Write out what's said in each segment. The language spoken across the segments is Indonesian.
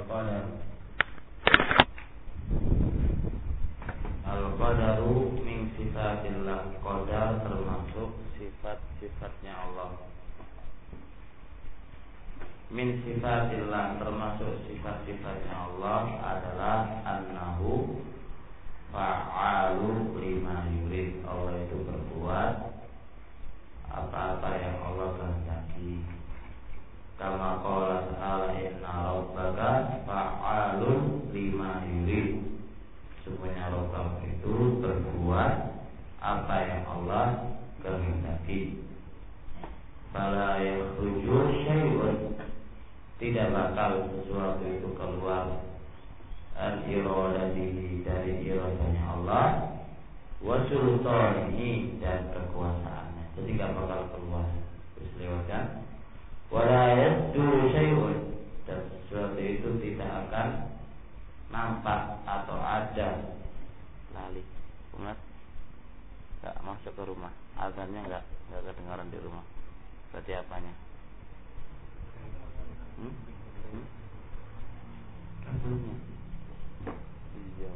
Al-qadaru min sifatillah. Qadar termasuk sifat-sifatnya Allah. Min sifatillah termasuk sifat-sifatnya Allah adalah annahu fa'alu lima yurid. Allah itu berbuat apa-apa yang Allah kehendaki. Kama qala ta'ala inna rabbaka fa'alun lima yurid. Sebenarnya Rabb itu berbuat apa yang Allah kehendaki. Fala yakhruju syai'un, tidak bakal sesuatu itu keluar al-iradatihi, dari iradanya Allah, wa sultanihi, dan kekuasaannya. Jadi tidak bakal keluar. Terus lewatkan wala yasduru syai'un, dan sesuatu itu tidak akan nampak atau ada. Lali Umar enggak masuk ke rumah, azannya enggak kedengaran di rumah. Berarti apanya? Kartunya. Iya,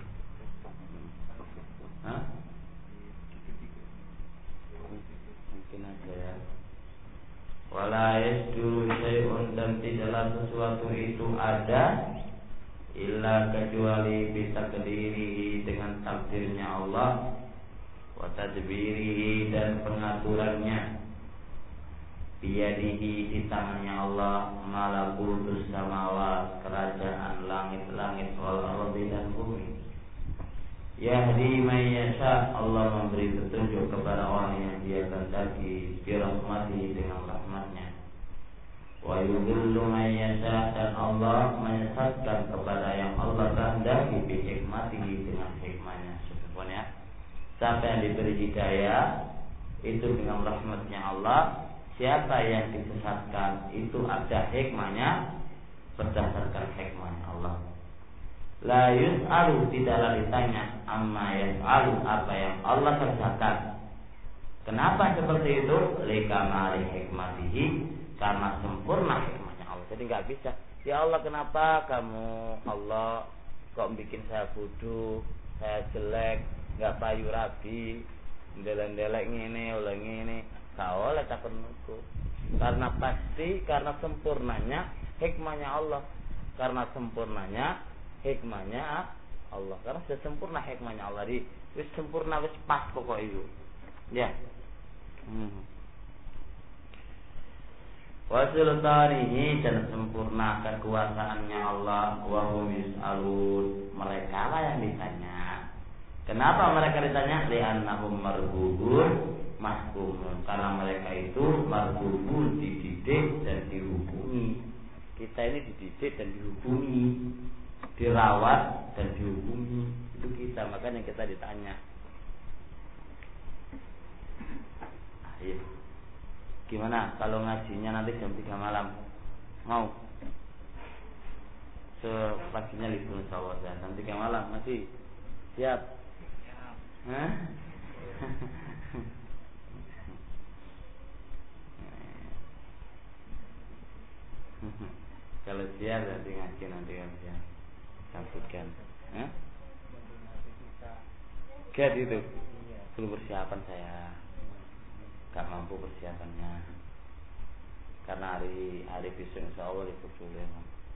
mungkin aja ya. Wala yasduru syai'un, dan tidaklah sesuatu itu ada illa kecuali bisa kediri dengan takdirnya Allah, wa tadbirihi, dan pengaturannya, biyadihi, di tangannya Allah, malakutus samawat, kerajaan langit-langit, wal ardi, dan bumi. Yahdi man yasha, Allah memberi petunjuk kepada orang yang Dia kehendaki, bi rahmatihi, dengan rahmatnya. Wa yudhillu man yasha, dan Allah menyesatkan kepada yang Allah kehendaki, bi hikmatihi, dengan hikmahnya. Subhanallah. Siapa yang diberi hidayah itu dengan rahmatnya Allah. Siapa yang disesatkan itu ada hikmahnya, berdasarkan hikmahnya Allah. La yus'alu, tidaklah ditanya, amma yas'alu, apa yang Allah kerjakan. Kenapa seperti itu? Likamali hikmatihi, karena sempurna hikmahnya Allah. Jadi nggak bisa, ya Allah kenapa kamu Allah kok bikin saya bodoh, saya jelek, nggak payu rabi, ndelek-ndelek ngene, oleh ngene. Gak oleh takon niku. Karena pasti karena sempurnanya hikmahnya Allah. Karena sempurnanya hikmahnya Allah. Karena sudah sempurna hikmahnya Allah. Wis sempurna, wis pas pokok itu. Ya. Wa sultanihi, dan sempurna kekuasaannya Allah. Wa hum yus'alun, mereka lah yang ditanya. Kenapa mereka ditanya? Li'annahum marbubun mahkumun, karena mereka itu marbubun, dididik dan dihukumi. Kita ini dididik dan dihukumi, dirawat dan dihukumi. Itu kita, makanya kita ditanya. Ayo, gimana kalau ngajinya nanti jam 3 malam? Mau? Paginya libur insyaallah ya. Jam 3 malam masih siap? Hah? Kalau siap nanti ngaji nanti kan siap. Sampaikan. Gak itu. Belum persiapan saya. Gak mampu persiapannya. Karena hari besok insyaallah itu boleh.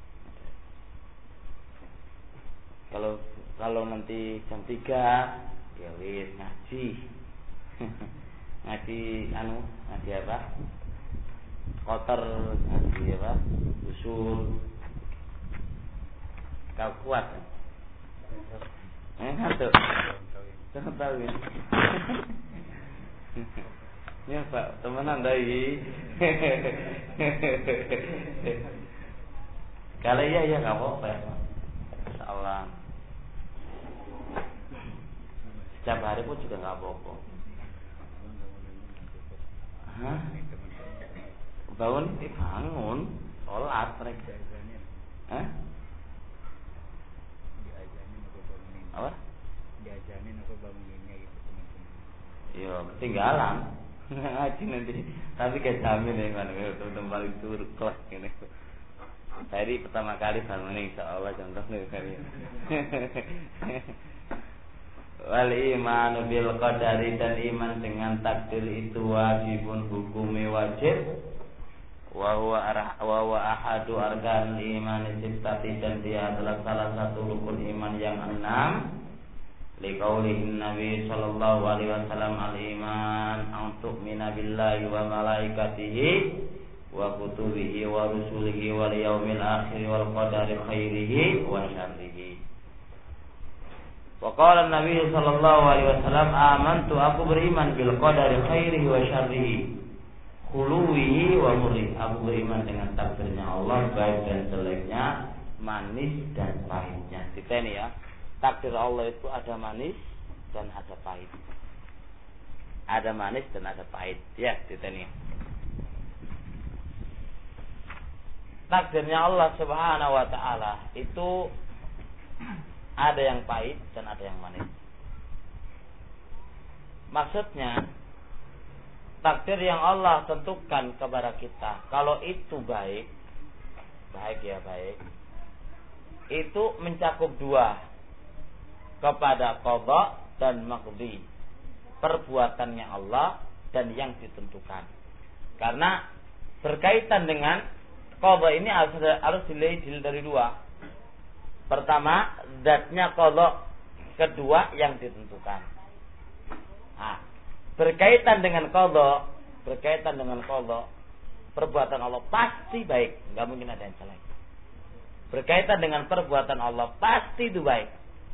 Kalau nanti jam 3 ya wis ngaji. Ngaji apa? Kotor, ngaji apa? Usul. Kau kuat kan? Ngantuk. Jangan tahu ya. Ya Pak, temenan dari. Kalau iya ya nggak apa-apa ya. Insyaallah. Setiap hari pun juga nggak apa-apa. Hah? Bangun, sholat mereka. Hah? Apa? Diajarin apa banguninnya gitu teman-teman. Iya, ketinggalan. Ngaji nanti. Tapi kayak jamin ya kan, teman paling turun kelas ini. Dari pertama kali bangun insyaallah contohnya kali. Wal imanu bil qadari, dan iman dengan takdir itu wajibun, hukumi wajib. Wa huwa ahadu arkanil iman sittati, dan dia adalah salah satu rukun iman yang 6. Liqaulihin Nabi sallallahu alaihi wasallam, al-iman an tu'mina billahi wa malaikatihi wa kutubihi wa rusulihi wal yaumil akhir wal qadari khairihi wa syarrihi. Wa qala Nabi sallallahu alaihi wasallam, amantu, aku beriman bil qadari khairihi wa syarrihi, khuluwihi wa murri, aku beriman dengan takdirnya Allah, baik dan jeleknya, manis dan pahitnya. Kita ini ya, takdir Allah itu ada manis dan ada pahit. Ada manis dan ada pahit. Ya, kita ini. Takdirnya Allah Subhanahu wa taala itu ada yang pahit dan ada yang manis. Maksudnya, takdir yang Allah tentukan kepada kita, kalau itu baik, itu mencakup dua, kepada qadha dan maqdi, perbuatannya Allah dan yang ditentukan. Karena berkaitan dengan qadha ini harus dilihat dari dua. Pertama, zatnya qadha, kedua yang ditentukan. Nah, berkaitan dengan qadha, perbuatan Allah pasti baik, enggak mungkin ada yang jelek. Berkaitan dengan perbuatan Allah pasti itu baik.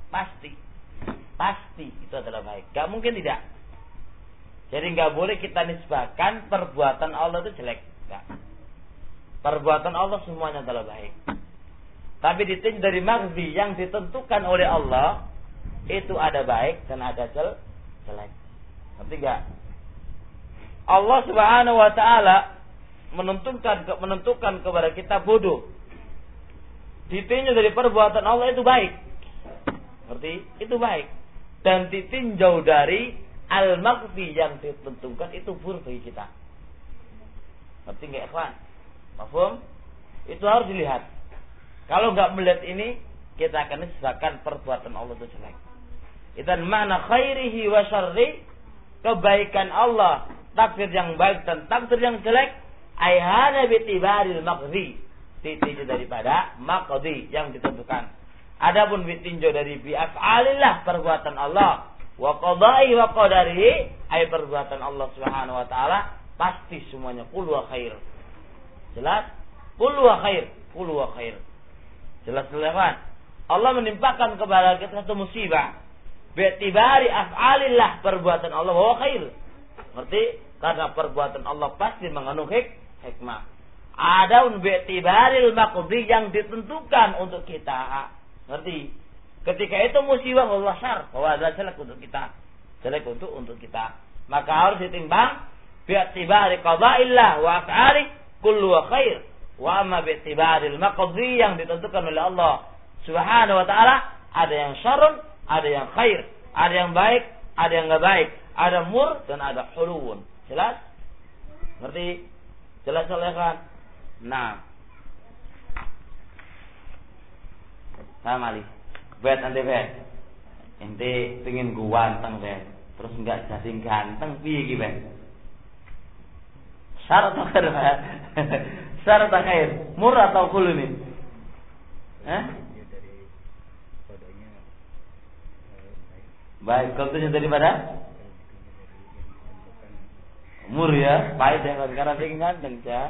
Pasti itu adalah baik. Enggak mungkin tidak. Jadi enggak boleh kita nisbahkan perbuatan Allah itu jelek. Enggak. Perbuatan Allah semuanya adalah baik. Tapi ditinjau dari maghzi yang ditentukan oleh Allah, itu ada baik dan ada jelek. Ngerti enggak? Allah Subhanahu wa taala menentukan kepada kita bodoh. Ditinjau dari perbuatan Allah itu baik. Ngerti? Itu baik. Dan ditinjau dari al-maghzi yang ditentukan itu buruk bagi kita. Ngerti enggak, ikhwan? Paham? Itu harus dilihat. Kalau enggak melihat ini, kita akan nisbahkan perbuatan Allah itu jelek. Idan makna khairihi wa syarri, kebaikan Allah, takdir yang baik dan takdir yang jelek, ayhana bitibaril maghzi, ditinjau daripada maqdi yang ditentukan. Adapun ditinjau dari bi af'alillah, perbuatan Allah, wa qada'i wa qadarihi, ay perbuatan Allah Subhanahu wa taala, pasti semuanya qul wa khair. Jelas? Qul wa khair. Jelas kan? Allah menimpakan kepada kita satu musibah. Bi'tibari af'alillah, perbuatan Allah wa khair. Ngerti? Karena perbuatan Allah pasti mengandung hikmah. Adapun bi'tibaril maqdi yang ditentukan untuk kita. Ngerti? Ketika itu musibah Allah syar, bahwa adalah jelek untuk kita. Jelek untuk kita. Maka harus ditimbang bi'tibari qada'illah wa af'ali kullu wa khair. Wa amma bi'tibaril maqdi yang ditentukan oleh Allah Subhanahu wa taala, ada yang syarrun, ada yang khair, ada yang baik, ada yang enggak baik, ada mur dan ada hulun. Jelas? Ngerti? Jelas kan? Nah. Sama Ali. Bet nanti bet. Ente pengen ganteng bet. Terus enggak jadi ganteng piye iki bet? Syarat atau khair? Syarat atau khair? Mur atau khul ini? Baik, contohnya daripada mur ya, pahit ya, karena pengen ganteng ya.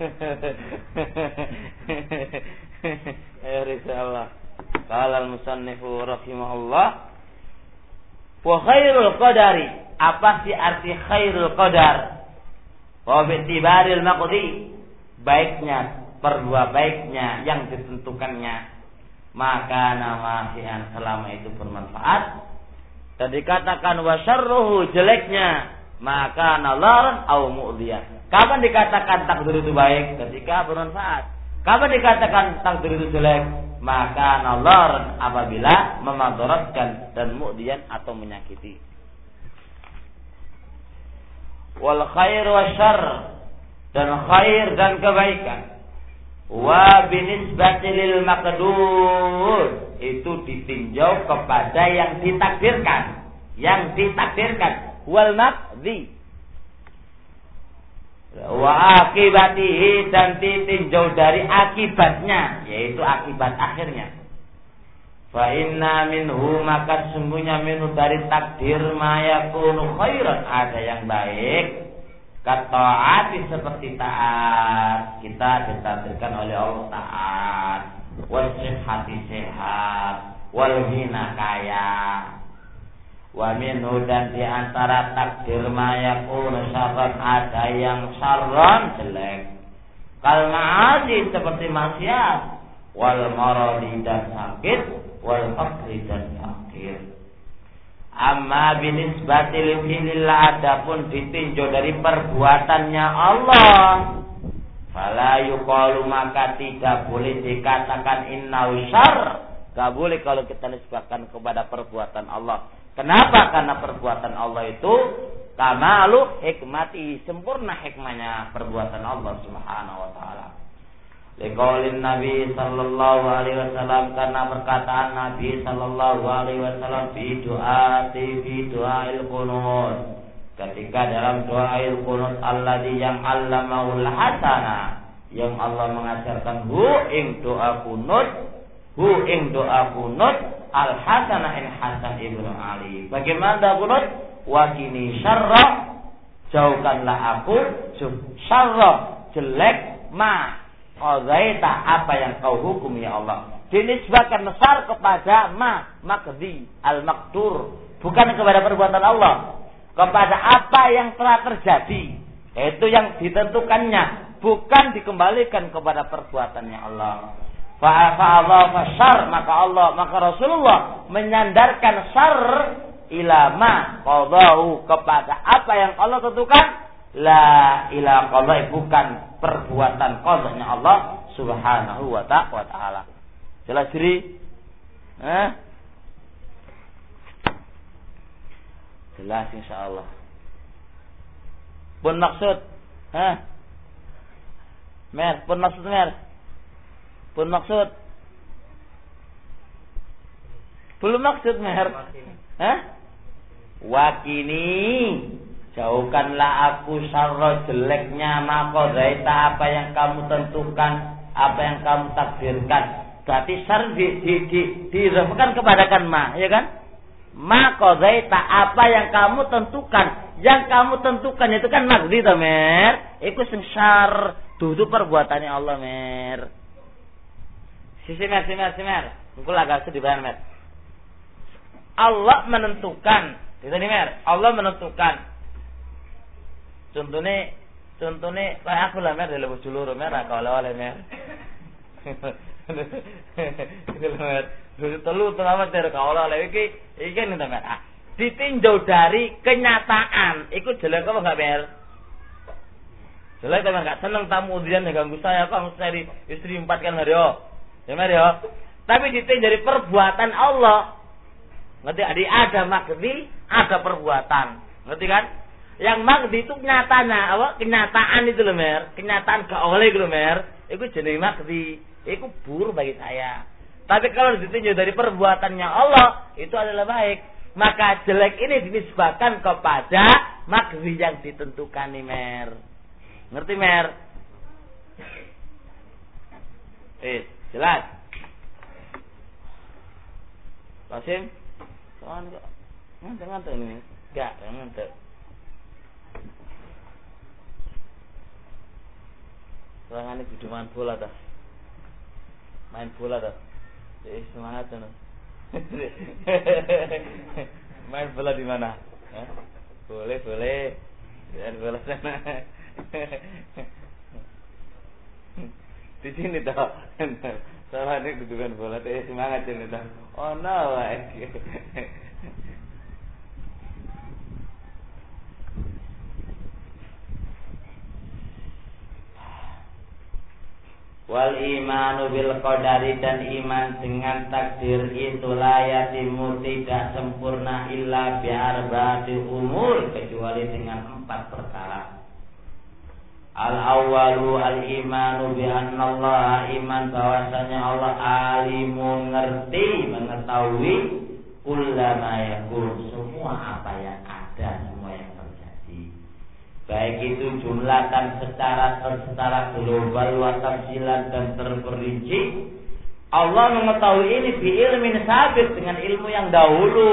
Insyaallah. Qala al-musannifu rahimahullah, wa khairul qadari, apa sih arti khairul qadar? Wa bi'tibaril maqdi, baiknya, baiknya yang ditentukannya, maka namahian selama itu bermanfaat. Dan dikatakan wa syarruhu, jeleknya, maka nalar au mu'diyah. Kapan dikatakan takdir itu baik? Ketika bermanfaat. Kapan dikatakan takdir itu jelek? Maka nalar, apabila memadaratkan dan mu'diyan atau menyakiti. Wal khair wa syarr, dan khair dan kebaikan, Wa binisbati lil maqdur, itu ditinjau kepada yang ditakdirkan. Yang ditakdirkan wal maqdi. Wa akibatihi, dan ditinjau dari akibatnya, yaitu akibat akhirnya. Fa inna minhu, maka sungguhnya minhu dari takdir ma yakunu khairan, ada yang baik. Kataati, seperti taat, kita ditakdirkan oleh Allah taat. Wasihati, sehat. Wal ghina, kaya. Wa minhu, dan diantara takdir ma yakunu syarran, ada yang syarran, jelek. Kal ma'asi, seperti maksiat. Wal maradi, dan sakit. Wal faqri, dan fakir. Amma binisbatil fi'lillah, adapun ditinjau dari perbuatannya Allah, fala yuqalu, maka tidak boleh dikatakan innahu syarr. Gak boleh kalau kita nisbahkan kepada perbuatan Allah. Kenapa? Karena perbuatan Allah itu kamalu hikmati, sempurna hikmahnya perbuatan Allah Subhanahu wa taala. Liqaulin Nabi sallallahu alaihi wasallam, karena perkataan Nabi sallallahu alaihi wasallam fi du'ail qunut, ketika dalam doail qunut, alladzi yang allamahul hasana, yang Allah mengajarkan ing doa qunut al hasana in Hasan ibnu Ali. Bagaimana doa qunut? Wa kini syarra, jauhkanlah aku syarra, jelek, ma qadaita, apa yang kau hukum ya Allah. Dinisbahkan besar kepada maqdi al-maqdur, bukan kepada perbuatan Allah, kepada apa yang telah terjadi, yaitu yang ditentukannya, bukan dikembalikan kepada perbuatannya Allah. Maka Rasulullah menyandarkan syarr ila ma qadahu, kepada apa yang Allah tentukan. La ila qadai, bukan perbuatan qadanya Allah Subhanahu wa ta'ala. Jelas diri? Jelas insyaallah. Pun maksud? Pun maksud? Belum maksud mer? Wakini, jauhkanlah aku syarra, jeleknya maqadaita, apa yang kamu tentukan, apa yang kamu takdirkan. Berarti syarr direfkan kepada kan ma, ya kan? Maqadaita, apa yang kamu tentukan. Yang kamu tentukan itu kan maqdi to, mer. Iku sing syarr, dudu perbuatannya Allah, mer. Sisi mer. Engko lagak sedih banget, mer. Allah menentukan, itu nih mer. Allah menentukan. Contohnya kayak aku lah mer, dari lebih dulu mer, kalau oleh mer. Telu tengah dari kau oleh iki nih mer. Ditinjau dari kenyataan, ikut jelek apa enggak mer? Jelek apa enggak? Seneng tamu ujian yang ganggu saya, kamu cari istri 4 kan hari ya mer ya. Tapi ditinjau dari perbuatan Allah. Ngerti? Ada maqdi, ada perbuatan. Ngerti kan? Yang maqdi itu nyatanya, kenyataan itu loh mer, kenyataan gak oleh itu loh mer, itu jenis maqdi, itu buruk bagi saya. Tapi kalau ditinjau dari perbuatannya Allah, itu adalah baik. Maka jelek ini dinisbahkan kepada maqdi yang ditentukan nih mer. Ngerti mer? Jelas? Qasim? Soalnya ngantuk ini. Enggak, ngantuk. Serangan ini main bola dah. Main bola dah. Semangat tuh. Main bola di mana? Boleh. Main bola sana. Di sini dah. Sama ini dudukan bola tuh semangat ini dah. Oh no, wal imanu bil qadari, dan iman dengan takdir itu la yatimu, tidak sempurna illa bi arba'ati umur, kecuali dengan 4 perkara. Al-awwalu al-imanu bi anna Allah, iman bahwasanya Allah alimun, ngerti, mengetahui kullama yakun, semua apa yang ada, semua yang terjadi. Baik itu jumlatan secara global wa tafsilan dan terperinci. Allah mengetahui ini bi ilmin sabit, dengan ilmu yang dahulu.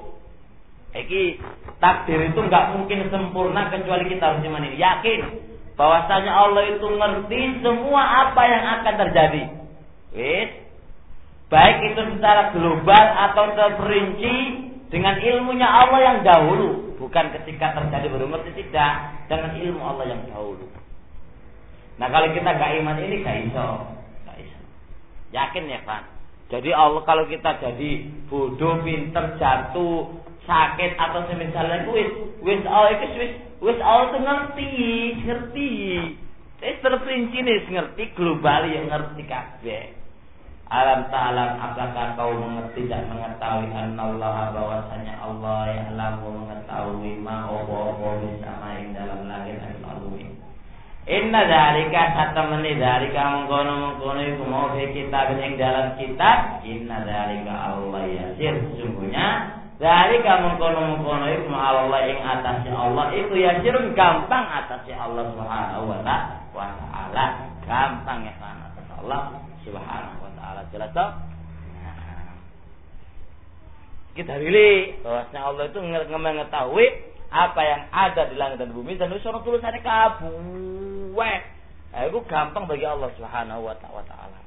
Iki takdir itu enggak mungkin sempurna kecuali kita harus iman ini. Yakin bahwasanya Allah itu ngerti semua apa yang akan terjadi. Wis. Baik itu secara global atau terperinci dengan ilmunya Allah yang dahulu, bukan ketika terjadi baru ngerti, tidak, dengan ilmu Allah yang dahulu. Nah, kalau kita gak iman ini gak iso. Yakin ya, Pak? Jadi Allah, kalau kita jadi bodoh, pinter, jatuh, sakit atau semisalnya wis Allah itu ngerti. Terperinci nih ngerti global, yang ngerti kabeh. Alam ta'alam, apakah kau mengerti dan mengetahui annallaha, bahwasanya Allah yang lamu mengetahui ma opo bersama dalam langit dan bumi. Inna dzalika satamani dzalika mengkono iku mau fi kitab ing dalam kitab. Inna dzalika Allah yasir, sesungguhnya dzalika mengkono iku Allah ing atasnya Allah itu yasir, gampang atasnya Allah Subhanahu wa ta'ala, gampang ya kan atas Allah Subhanahu wa ta'ala. Jelas toh? Nah, kita pilih bahwasanya Allah itu mengetahui apa yang ada di langit dan bumi, dan itu tulisannya kabeh. Itu gampang bagi Allah Subhanahu wa ta'ala.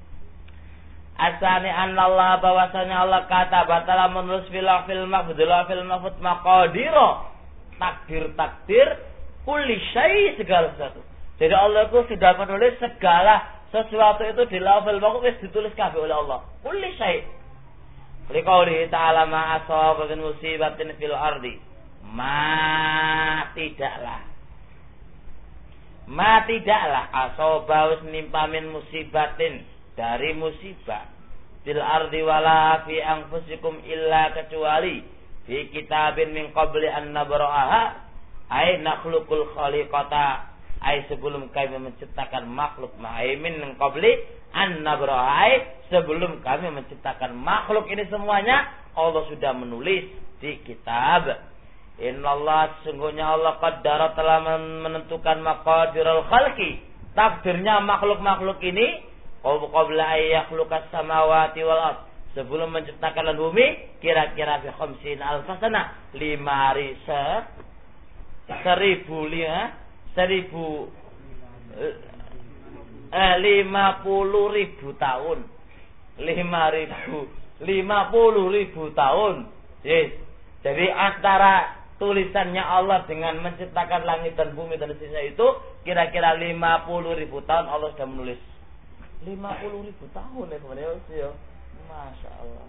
Asani anallah, bahwasanya Allah kata batala menulis fil mahfud maqadira, takdir kulli syai, segala sesuatu. Jadi Allah itu sudah menulis segala sesuatu itu di lauhul mahfuz, ditulis kabeh oleh Allah. Kulli syai. Liqauli ta'ala ma asaba min musibatin fil ardi. Ma tidaklah asaba wis nimpa min musibatin, dari musibah, fil ardi wala fi anfusikum illa, kecuali fi kitabin min qabli an nabra'aha, ay nakhluqul khaliqata, ay sebelum kami menciptakan makhluk, ma'aimin min qabli an nabra'aha, ay sebelum kami menciptakan makhluk. Ini semuanya Allah sudah menulis di kitab. Innallaha, sesungguhnya Allah qaddara, telah menentukan maqadirul khalqi, takdirnya makhluk-makhluk ini, qabla ay yakhluqas samawati wal ard, sebelum menciptakan bumi, kira-kira fi 50 alf sana, 50.000 tahun. 50.000 tahun. Yes. Jadi antara tulisannya Allah dengan menciptakan langit dan bumi dan sisa itu kira-kira 50.000 tahun Allah sudah menulis. 50.000 tahun ya kemudian ya. Masya Allah.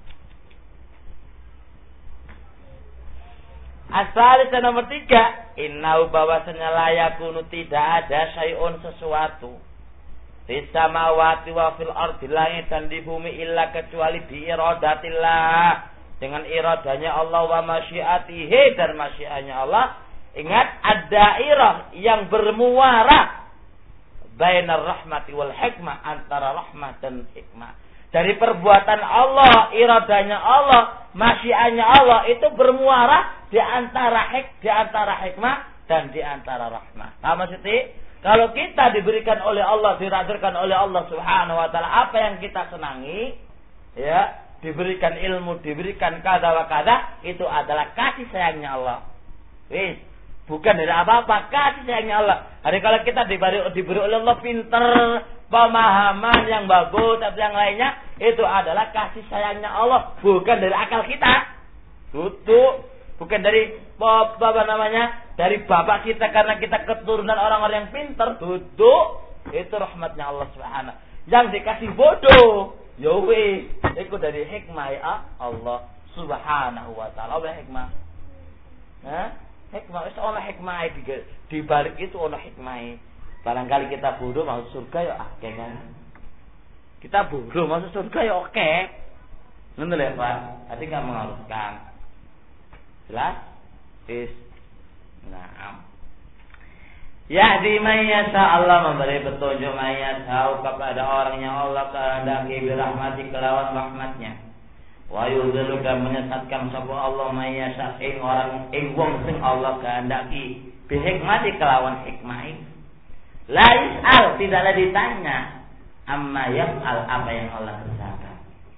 Asal nomor 3, innau, bahwasanya layakunu, tidak ada syai'un, sesuatu, di samawati wa fil ardi, langit dan di bumi, illa, kecuali bi iradatillah, dengan iradanya Allah, wa masyiatihi, dan masyiatnya Allah. Ingat, ad-dairah yang bermuara bainar rahmati wal hikmah, antara rahmat dan hikmah. Dari perbuatan Allah, iradanya Allah, masyiatnya Allah itu bermuara di antara hikmah dan di antara rahmah. Nah, maksudnya kalau kita diberikan oleh Allah, diraktirkan oleh Allah Subhanahu wa ta'ala apa yang kita senangi, ya, diberikan ilmu, diberikan kada wa kada, itu adalah kasih sayangnya Allah. Wis, bukan dari apa-apa, kasih sayangnya Allah. Hari kalau kita diberi oleh Allah pinter, pemahaman yang bagus atau yang lainnya, itu adalah kasih sayangnya Allah, bukan dari akal kita. Bukan dari dari bapak kita karena kita keturunan orang-orang yang pinter. Itu rahmatnya Allah Subhanahu. Yang dikasih bodoh, ya wis, itu dari hikmah ya Allah Subhanahu wa ta'ala. Oleh hikmah. Hikmah itu oleh hikmah, di balik itu oleh hikmah. Barangkali kita bodoh masuk surga ya oke kan. Kita bodoh masuk surga ya oke. Benar ya Pak? Tadi enggak mengharuskan. Jelas? Is. Nah. Yahdi man yasha, Allah memberi petunjuk man yasha kepada orang yang Allah kehendaki birahmati kelawan rahmatnya. Wa yudhillu dan menyesatkan sapa Allah man yasha ing orang ing wong sing Allah kehendaki bihikmati kelawan hikmah. La yus'al, tidaklah ditanya amma yaf'al, apa yang Allah kerjakan.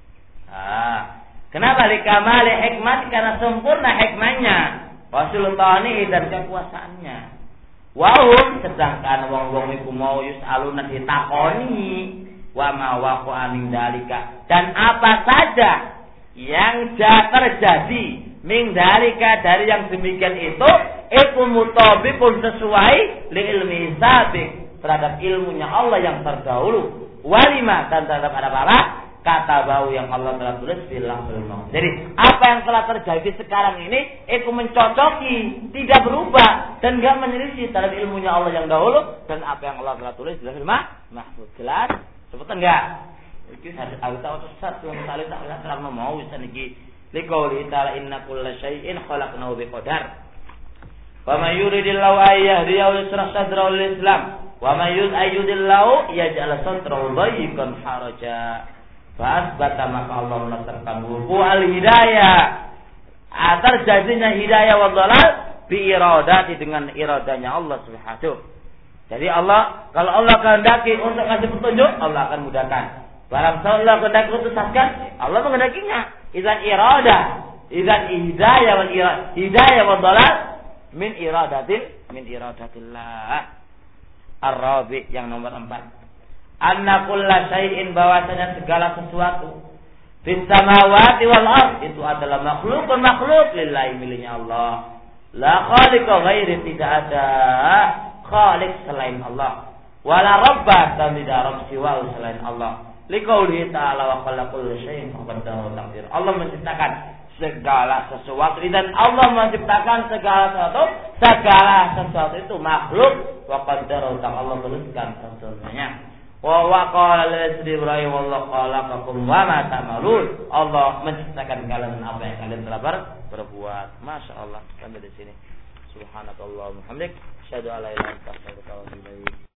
Kenapa likamali hikmat? Karena sempurna hikmahnya, wasultani dan kekuasaannya. Wahum, sedangkan wong-wong iku mau yus'aluna ditakoni wa ma waqa'a min dalika, dan apa saja yang terjadi min dalika dari yang demikian itu mutabiqun sesuai li ilmi sabiq, terhadap ilmunya Allah yang terdahulu, walima dan terhadap apa kata bau yang Allah telah tulis bilang belum. Jadi apa yang telah terjadi sekarang ini itu mencocoki, tidak berubah dan enggak menyelisih terhadap ilmunya Allah yang dahulu dan apa yang Allah telah tulis di Lauhul Mahfuz. Jelas? Sebutan enggak? Iki hadis al-tawassul satu yang salih tak terang mau wis niki. Liqauli ta'ala inna kulla syai'in khalaqnahu biqadar. Wa may yuridillahu ayyahdiyahu yusrah sadrahu lil Islam wa may yuridillahu yaj'al sadrahu dayyiqan haraja. Fa'asbata, maka Allah menetapkan wuku al-hidayah, terjadinya hidayah wa dhalal bi iradati, dengan iradanya Allah Subhanahu. Jadi Allah, kalau Allah kehendaki untuk kasih petunjuk, Allah akan mudahkan. Barang Allah kehendaki untuk sesatkan, Allah menghendakinya. Idzan iradah, idzan hidayah wal hidayah wa dhalal min iradatillah. Ar-Rabi, yang nomor 4. Anna kulla syai'in, bahwasanya segala sesuatu fis samawati wal ard itu adalah makhluk lillahi, miliknya Allah. La khaliqa ghairi, tidak ada khaliq selain Allah. Wala rabba, dan tidak rabb siwa selain Allah. Liqaulihi ta'ala wa khalaqa kulla syai'in faqaddarahu taqdir. Allah menciptakan segala sesuatu, dan Allah menciptakan segala sesuatu itu makhluk, wa qaddarahu, Allah tuliskan tentunya. Wa qala li Ibrahim wallahu khalaqakum wa ma ta'malun. Allah menciptakan kalian dan apa yang kalian telah berbuat. Masya Allah. Sampai di sini. Subhanallah wa bihamdik, asyhadu an la ilaha illa anta, astaghfiruka wa atubu ilaik.